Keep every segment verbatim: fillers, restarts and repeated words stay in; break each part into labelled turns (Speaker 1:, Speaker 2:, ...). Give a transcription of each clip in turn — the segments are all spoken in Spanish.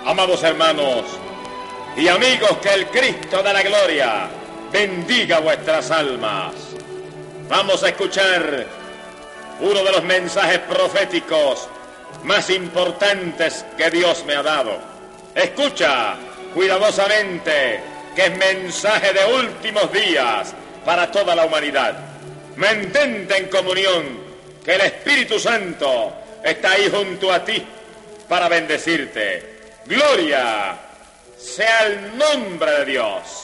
Speaker 1: Amados hermanos y amigos, que el Cristo de la gloria bendiga vuestras almas. Vamos a escuchar uno de los mensajes proféticos más importantes que Dios me ha dado. Escucha cuidadosamente, que es mensaje de últimos días para toda la humanidad. Mantente en comunión, que el Espíritu Santo está ahí junto a ti para bendecirte. Gloria sea el nombre de Dios.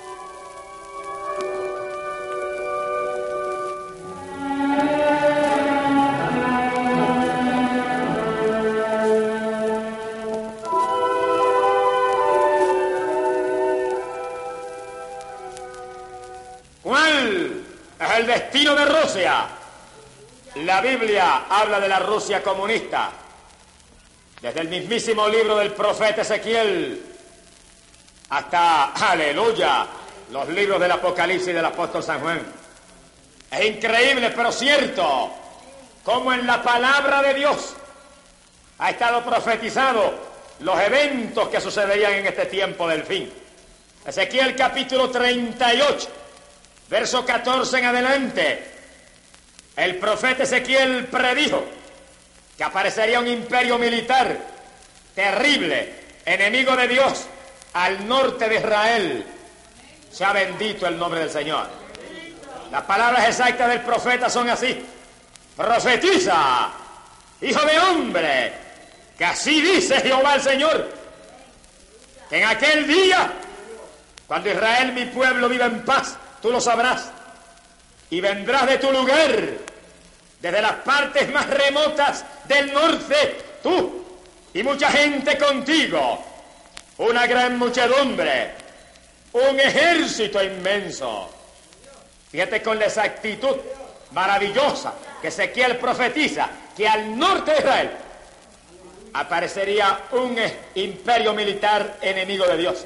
Speaker 1: ¿Cuál es el destino de Rusia? La Biblia habla de la Rusia comunista. Desde el mismísimo libro del profeta Ezequiel hasta, aleluya, los libros del Apocalipsis del apóstol San Juan. Es increíble, pero cierto, como en la palabra de Dios ha estado profetizado los eventos que sucederían en este tiempo del fin. Ezequiel capítulo treinta y ocho, verso catorce en adelante, el profeta Ezequiel predijo que aparecería un imperio militar terrible, enemigo de Dios, al norte de Israel. Sea bendito el nombre del Señor. Las palabras exactas del profeta son así: profetiza, hijo de hombre, que así dice Jehová el Señor, que en aquel día, cuando Israel, mi pueblo, viva en paz, tú lo sabrás, y vendrás de tu lugar, desde las partes más remotas del norte, tú y mucha gente contigo, una gran muchedumbre, un ejército inmenso. Fíjate con la exactitud maravillosa que Ezequiel profetiza que al norte de Israel aparecería un imperio militar enemigo de Dios.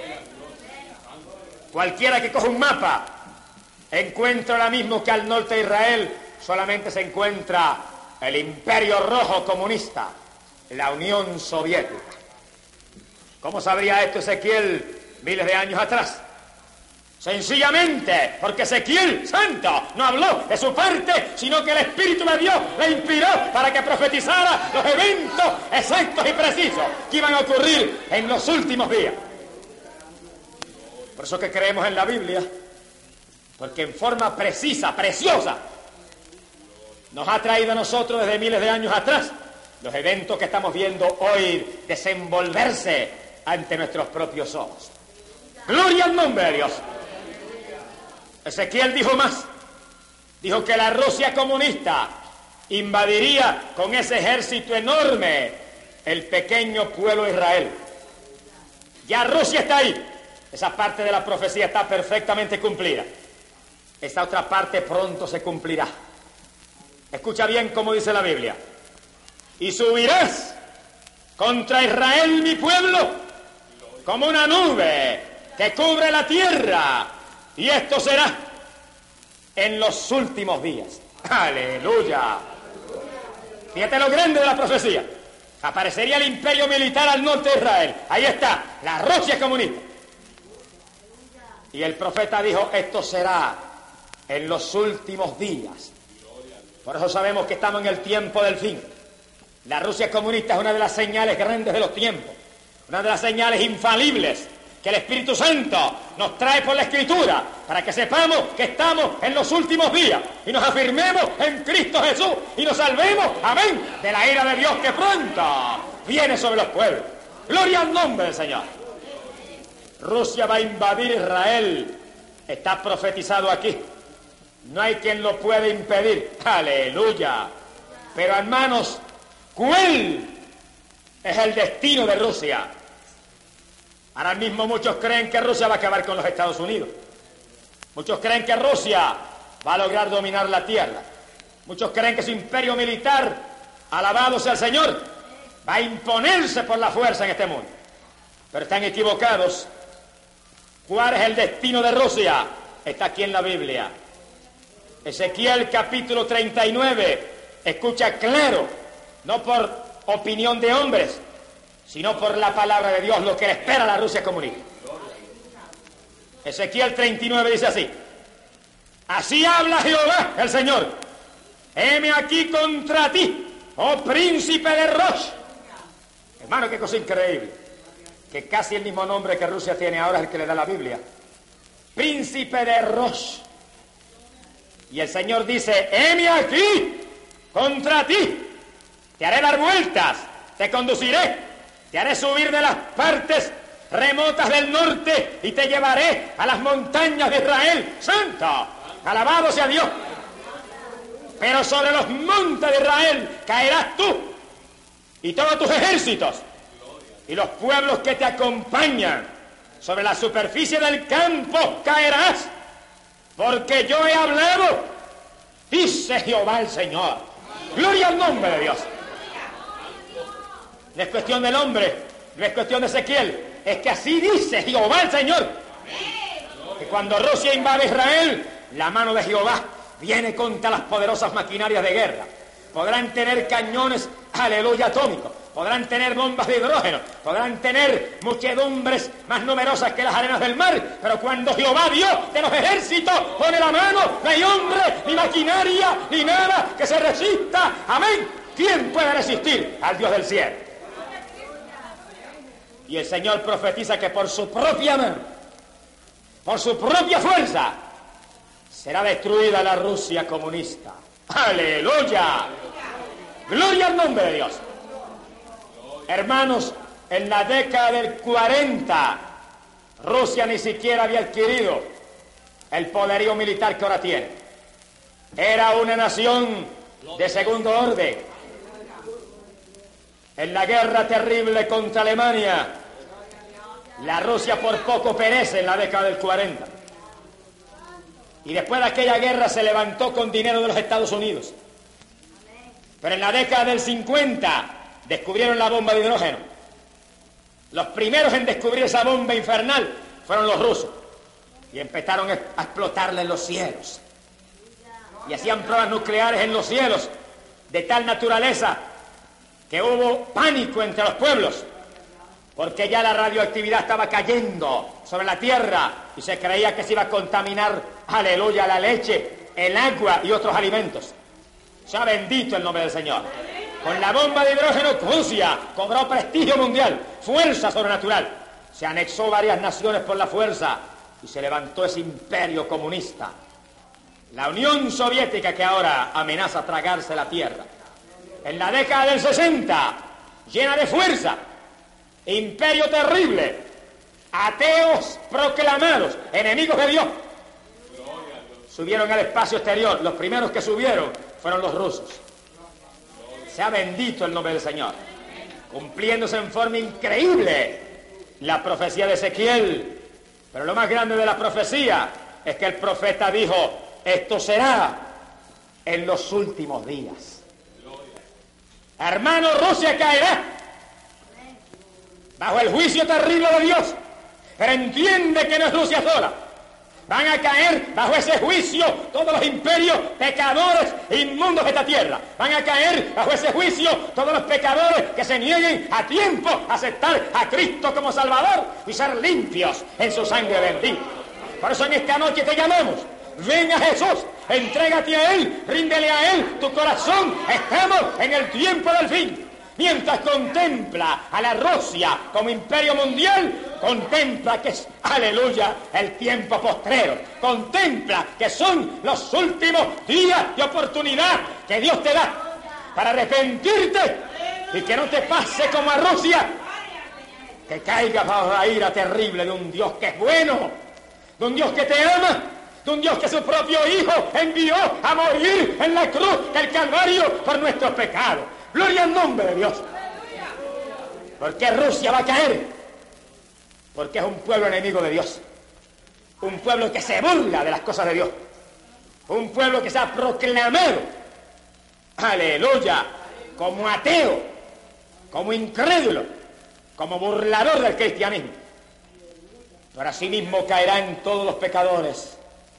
Speaker 1: Cualquiera que coja un mapa encuentra ahora mismo que al norte de Israel solamente se encuentra el Imperio Rojo Comunista, la Unión Soviética. ¿Cómo sabría esto Ezequiel miles de años atrás? Sencillamente porque Ezequiel, santo, no habló de su parte, sino que el Espíritu de Dios le inspiró para que profetizara los eventos exactos y precisos que iban a ocurrir en los últimos días. Por eso que creemos en la Biblia, porque en forma precisa, preciosa, nos ha traído a nosotros desde miles de años atrás los eventos que estamos viendo hoy desenvolverse ante nuestros propios ojos. Gloria al nombre de Dios. Ezequiel dijo más. Dijo que la Rusia comunista invadiría con ese ejército enorme el pequeño pueblo de Israel. Ya Rusia está ahí. Esa parte de la profecía está perfectamente cumplida. Esta otra parte pronto se cumplirá. Escucha bien cómo dice la Biblia. Y subirás contra Israel, mi pueblo, como una nube que cubre la tierra. Y esto será en los últimos días. ¡Aleluya! Fíjate lo grande de la profecía. Aparecería el imperio militar al norte de Israel. Ahí está, la Rusia comunista. Y el profeta dijo, esto será en los últimos días. Por eso sabemos que estamos en el tiempo del fin. La Rusia comunista es una de las señales grandes de los tiempos, una de las señales infalibles que el Espíritu Santo nos trae por la Escritura, para que sepamos que estamos en los últimos días y nos afirmemos en Cristo Jesús y nos salvemos, amén, de la ira de Dios que pronto viene sobre los pueblos. Gloria al nombre del Señor. Rusia va a invadir Israel. Está profetizado aquí. No hay quien lo pueda impedir. ¡Aleluya! Pero hermanos, ¿cuál es el destino de Rusia? Ahora mismo muchos creen que Rusia va a acabar con los Estados Unidos. Muchos creen que Rusia va a lograr dominar la tierra. Muchos creen que su imperio militar, alabado sea el Señor, va a imponerse por la fuerza en este mundo. Pero están equivocados. ¿Cuál es el destino de Rusia? Está aquí en la Biblia. Ezequiel capítulo treinta y nueve, escucha claro, no por opinión de hombres, sino por la palabra de Dios, lo que le espera a la Rusia comunista. Ezequiel treinta y nueve dice así: así habla Jehová, el Señor, heme aquí contra ti, oh príncipe de Rosh. Hermano, qué cosa increíble, que casi el mismo nombre que Rusia tiene ahora es el que le da la Biblia, príncipe de Rosh. Y el Señor dice: heme aquí contra ti, te haré dar vueltas, te conduciré, te haré subir de las partes remotas del norte y te llevaré a las montañas de Israel. ¡Santo! Alabado sea Dios. Pero sobre los montes de Israel caerás tú y todos tus ejércitos y los pueblos que te acompañan. Sobre la superficie del campo caerás, porque yo he hablado, dice Jehová el Señor. Gloria al nombre de Dios. No es cuestión del hombre, no es cuestión de Ezequiel, es que así dice Jehová el Señor, que cuando Rusia invade Israel, la mano de Jehová viene contra las poderosas maquinarias de guerra. Podrán tener cañones, aleluya, atómicos, podrán tener bombas de hidrógeno, podrán tener muchedumbres más numerosas que las arenas del mar, pero cuando Jehová Dios de los ejércitos pone la mano, no hay hombre, ni maquinaria, ni nada que se resista. Amén. ¿Quién puede resistir al Dios del cielo? Y el Señor profetiza que por su propia mano, por su propia fuerza, será destruida la Rusia comunista. ¡Aleluya! ¡Gloria al nombre de Dios! Hermanos, en la década del cuarenta, Rusia ni siquiera había adquirido el poderío militar que ahora tiene. Era una nación de segundo orden. En la guerra terrible contra Alemania, la Rusia por poco perece en la década del cuarenta. Y después de aquella guerra se levantó con dinero de los Estados Unidos. Pero en la década del cincuenta descubrieron la bomba de hidrógeno. Los primeros en descubrir esa bomba infernal fueron los rusos. Y empezaron a explotarla en los cielos. Y hacían pruebas nucleares en los cielos de tal naturaleza que hubo pánico entre los pueblos, porque ya la radioactividad estaba cayendo sobre la tierra y se creía que se iba a contaminar, aleluya, la leche, el agua y otros alimentos. Sea bendito el nombre del Señor. Con la bomba de hidrógeno, Rusia cobró prestigio mundial, fuerza sobrenatural. Se anexó varias naciones por la fuerza y se levantó ese imperio comunista. La Unión Soviética, que ahora amenaza tragarse la tierra. En la década del sesenta, llena de fuerza, imperio terrible, ateos proclamados, enemigos de Dios, subieron al espacio exterior. Los primeros que subieron fueron los rusos. Sea bendito el nombre del Señor, cumpliéndose en forma increíble la profecía de Ezequiel. Pero lo más grande de la profecía es que el profeta dijo: esto será en los últimos días. Hermano, Rusia caerá bajo el juicio terrible de Dios, pero entiende que no es Rusia sola. Van a caer bajo ese juicio todos los imperios pecadores e inmundos de esta tierra. Van a caer bajo ese juicio todos los pecadores que se nieguen a tiempo a aceptar a Cristo como Salvador y ser limpios en su sangre bendita. Por eso en esta noche te llamamos: ven a Jesús, entrégate a Él, ríndele a Él tu corazón. Estamos en el tiempo del fin. Mientras contempla a la Rusia como imperio mundial, contempla que es, aleluya, el tiempo postrero. Contempla que son los últimos días de oportunidad que Dios te da para arrepentirte y que no te pase como a Rusia, que caiga bajo la ira terrible de un Dios que es bueno, de un Dios que te ama, de un Dios que su propio Hijo envió a morir en la cruz del Calvario por nuestros pecados. Gloria al nombre de Dios. ¿Por qué Rusia va a caer? Porque es un pueblo enemigo de Dios, un pueblo que se burla de las cosas de Dios, un pueblo que se ha proclamado, aleluya, como ateo, como incrédulo, como burlador del cristianismo. Pero asimismo caerán todos los pecadores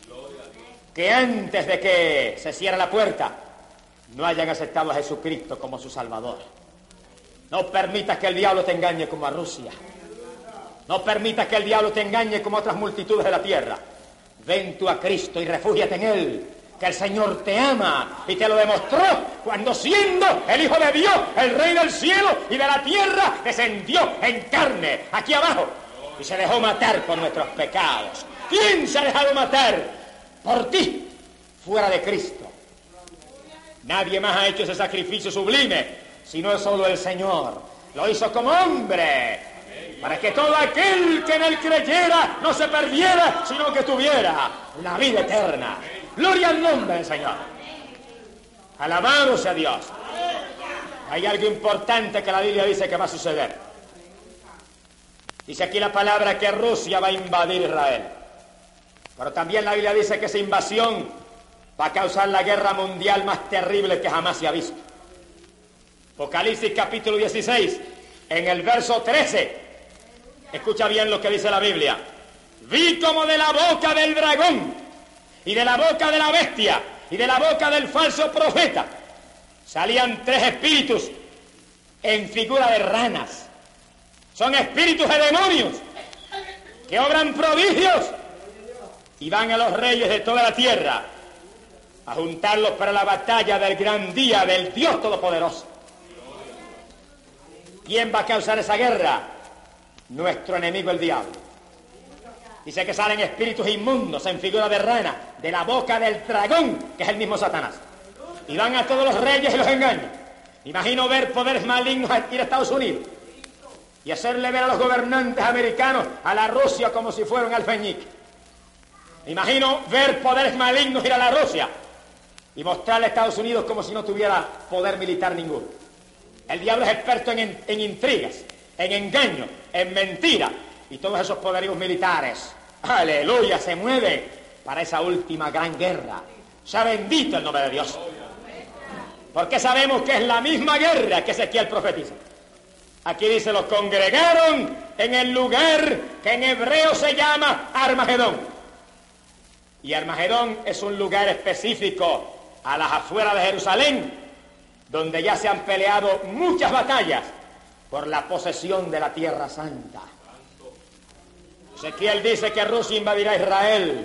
Speaker 1: que antes de que se cierre la puerta no hayan aceptado a Jesucristo como su Salvador. No permitas que el diablo te engañe como a Rusia. No permitas que el diablo te engañe como a otras multitudes de la tierra. Ven tú a Cristo y refúgiate en Él, que el Señor te ama y te lo demostró cuando, siendo el Hijo de Dios, el Rey del cielo y de la tierra, descendió en carne aquí abajo y se dejó matar por nuestros pecados. ¿Quién se ha dejado matar por ti fuera de Cristo? Nadie más ha hecho ese sacrificio sublime, sino solo el Señor. Lo hizo como hombre, para que todo aquel que en Él creyera no se perdiera, sino que tuviera la vida eterna. Gloria al nombre del Señor. Alabado sea Dios. Hay algo importante que la Biblia dice que va a suceder. Dice aquí la palabra que Rusia va a invadir Israel. Pero también la Biblia dice que esa invasión va a causar la guerra mundial más terrible que jamás se ha visto. Apocalipsis capítulo dieciséis, en el verso trece. Escucha bien lo que dice la Biblia. Vi como de la boca del dragón y de la boca de la bestia y de la boca del falso profeta salían tres espíritus en figura de ranas. Son espíritus de demonios que obran prodigios y van a los reyes de toda la tierra a juntarlos para la batalla del gran día del Dios Todopoderoso. ¿Quién va a causar esa guerra? Nuestro enemigo, el diablo. Dice que salen espíritus inmundos en figura de rana de la boca del dragón, que es el mismo Satanás, y van a todos los reyes y los engañan. Imagino ver poderes malignos ir a Estados Unidos y hacerle ver a los gobernantes americanos a la Rusia como si fuera un alfeñique. Imagino ver poderes malignos ir a la Rusia y mostrarle a Estados Unidos como si no tuviera poder militar ninguno. El diablo es experto en, en, en intrigas, en engaño, en mentira, y todos esos poderíos militares, aleluya, se mueven para esa última gran guerra. Sea bendito el nombre de Dios. Porque sabemos que es la misma guerra que Ezequiel profetiza. Aquí dice, los congregaron en el lugar que en hebreo se llama Armagedón. Y Armagedón es un lugar específico a las afueras de Jerusalén, donde ya se han peleado muchas batallas por la posesión de la Tierra Santa. Ezequiel dice que Rusia invadirá Israel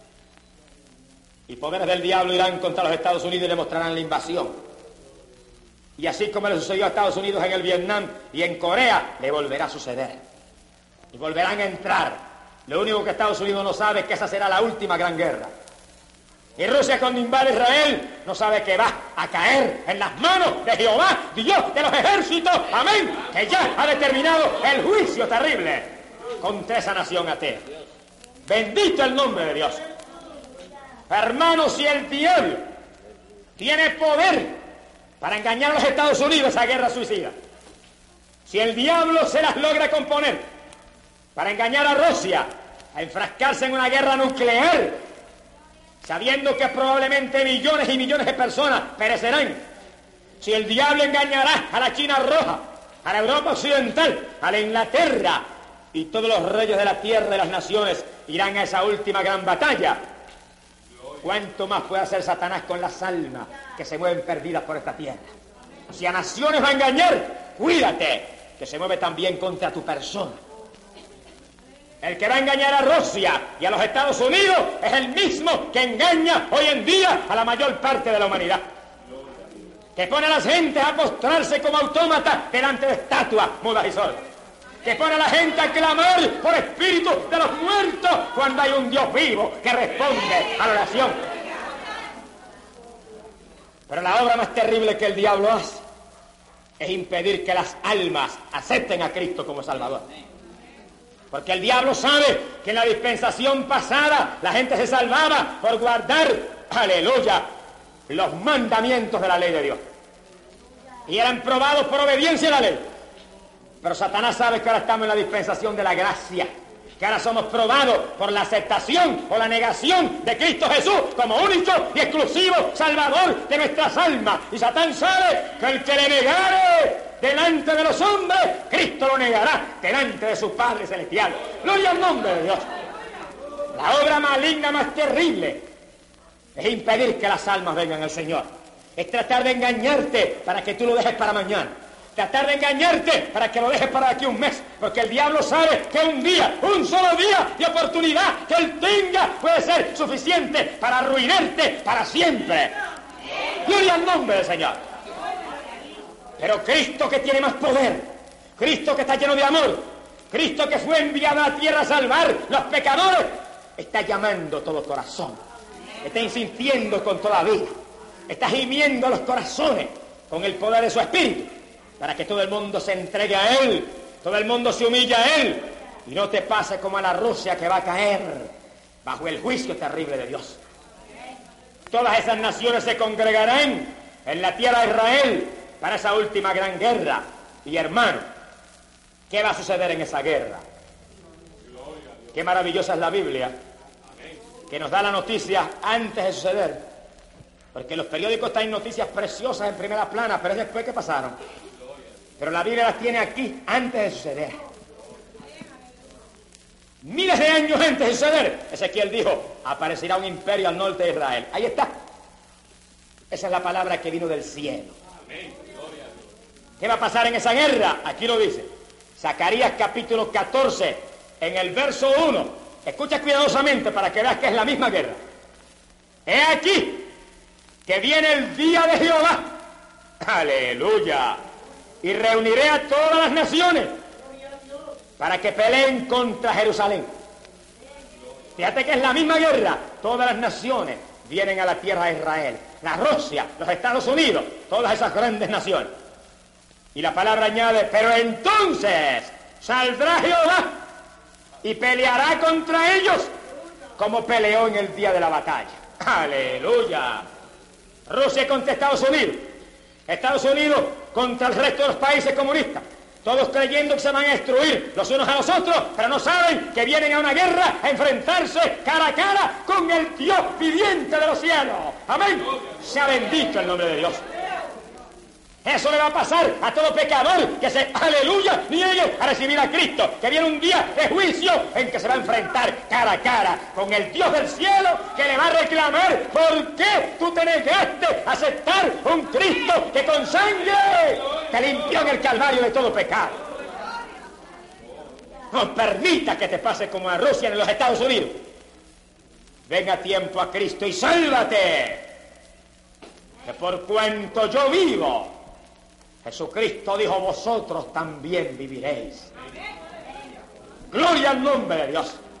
Speaker 1: y poderes del diablo irán contra los Estados Unidos y le mostrarán la invasión. Y así como le sucedió a Estados Unidos en el Vietnam y en Corea, le volverá a suceder. Y volverán a entrar. Lo único que Estados Unidos no sabe es que esa será la última gran guerra. Y Rusia, cuando invade Israel, no sabe que va a caer en las manos de Jehová, Dios de los ejércitos, amén, que ya ha determinado el juicio terrible contra esa nación atea. Bendito el nombre de Dios. Hermanos, si el diablo tiene poder para engañar a los Estados Unidos, esa guerra suicida, si el diablo se las logra componer para engañar a Rusia a enfrascarse en una guerra nuclear, sabiendo que probablemente millones y millones de personas perecerán, si el diablo engañará a la China roja, a la Europa occidental, a la Inglaterra, y todos los reyes de la tierra de las naciones irán a esa última gran batalla, ¿cuánto más puede hacer Satanás con las almas que se mueven perdidas por esta tierra? Si a naciones va a engañar, cuídate, que se mueve también contra tu persona. El que va a engañar a Rusia y a los Estados Unidos es el mismo que engaña hoy en día a la mayor parte de la humanidad, que pone a las gentes a postrarse como autómatas delante de estatuas mudas y sordas, que pone a la gente a clamar por espíritus de los muertos cuando hay un Dios vivo que responde a la oración. Pero la obra más terrible que el diablo hace es impedir que las almas acepten a Cristo como Salvador. Porque el diablo sabe que en la dispensación pasada la gente se salvaba por guardar, aleluya, los mandamientos de la ley de Dios. Y eran probados por obediencia a la ley. Pero Satanás sabe que ahora estamos en la dispensación de la gracia, que ahora somos probados por la aceptación o la negación de Cristo Jesús como único y exclusivo Salvador de nuestras almas. Y Satán sabe que el que le negare delante de los hombres, Cristo lo negará delante de su Padre Celestial. Gloria al nombre de Dios. La obra maligna más terrible es impedir que las almas vengan al Señor. Es tratar de engañarte para que tú lo dejes para mañana. tratar de engañarte para que lo dejes para aquí un mes, porque el diablo sabe que un día, un solo día de oportunidad que él tenga puede ser suficiente para arruinarte para siempre. Gloria al nombre del Señor. Pero Cristo, que tiene más poder, Cristo que está lleno de amor, Cristo que fue enviado a la tierra a salvar los pecadores, está llamando todo corazón, está insistiendo con toda vida, está gimiendo los corazones con el poder de su Espíritu, para que todo el mundo se entregue a Él, todo el mundo se humille a Él, y no te pase como a la Rusia, que va a caer bajo el juicio terrible de Dios. Todas esas naciones se congregarán en la tierra de Israel para esa última gran guerra. Y hermano, ¿qué va a suceder en esa guerra? Qué maravillosa es la Biblia, que nos da la noticia antes de suceder, porque en los periódicos están noticias preciosas en primera plana, pero es después que pasaron. Pero la Biblia las tiene aquí antes de suceder. Miles de años antes de suceder, Ezequiel dijo, aparecerá un imperio al norte de Israel. Ahí está. Esa es la palabra que vino del cielo. ¿Qué va a pasar en esa guerra? Aquí lo dice. Zacarías capítulo catorce, en el verso uno. Escucha cuidadosamente para que veas que es la misma guerra. He aquí que viene el día de Jehová. Aleluya. Y reuniré a todas las naciones para que peleen contra Jerusalén. Fíjate que es la misma guerra. Todas las naciones vienen a la tierra de Israel. La Rusia, los Estados Unidos, todas esas grandes naciones. Y la palabra añade, pero entonces saldrá Jehová y peleará contra ellos como peleó en el día de la batalla. ¡Aleluya! Rusia contra Estados Unidos, Estados Unidos contra el resto de los países comunistas, todos creyendo que se van a destruir los unos a los otros, pero no saben que vienen a una guerra a enfrentarse cara a cara con el Dios viviente de los cielos. ¡Amén! Sea bendito el nombre de Dios. Eso le va a pasar a todo pecador que se, aleluya, niegue a recibir a Cristo, que viene un día de juicio en que se va a enfrentar cara a cara con el Dios del cielo, que le va a reclamar por qué tú te negaste a aceptar un Cristo que con sangre te limpió en el Calvario de todo pecado. No permita que te pase como a Rusia en los Estados Unidos. Ven a tiempo a Cristo y sálvate, que por cuanto yo vivo, Jesucristo dijo, vosotros también viviréis. Gloria al nombre de Dios.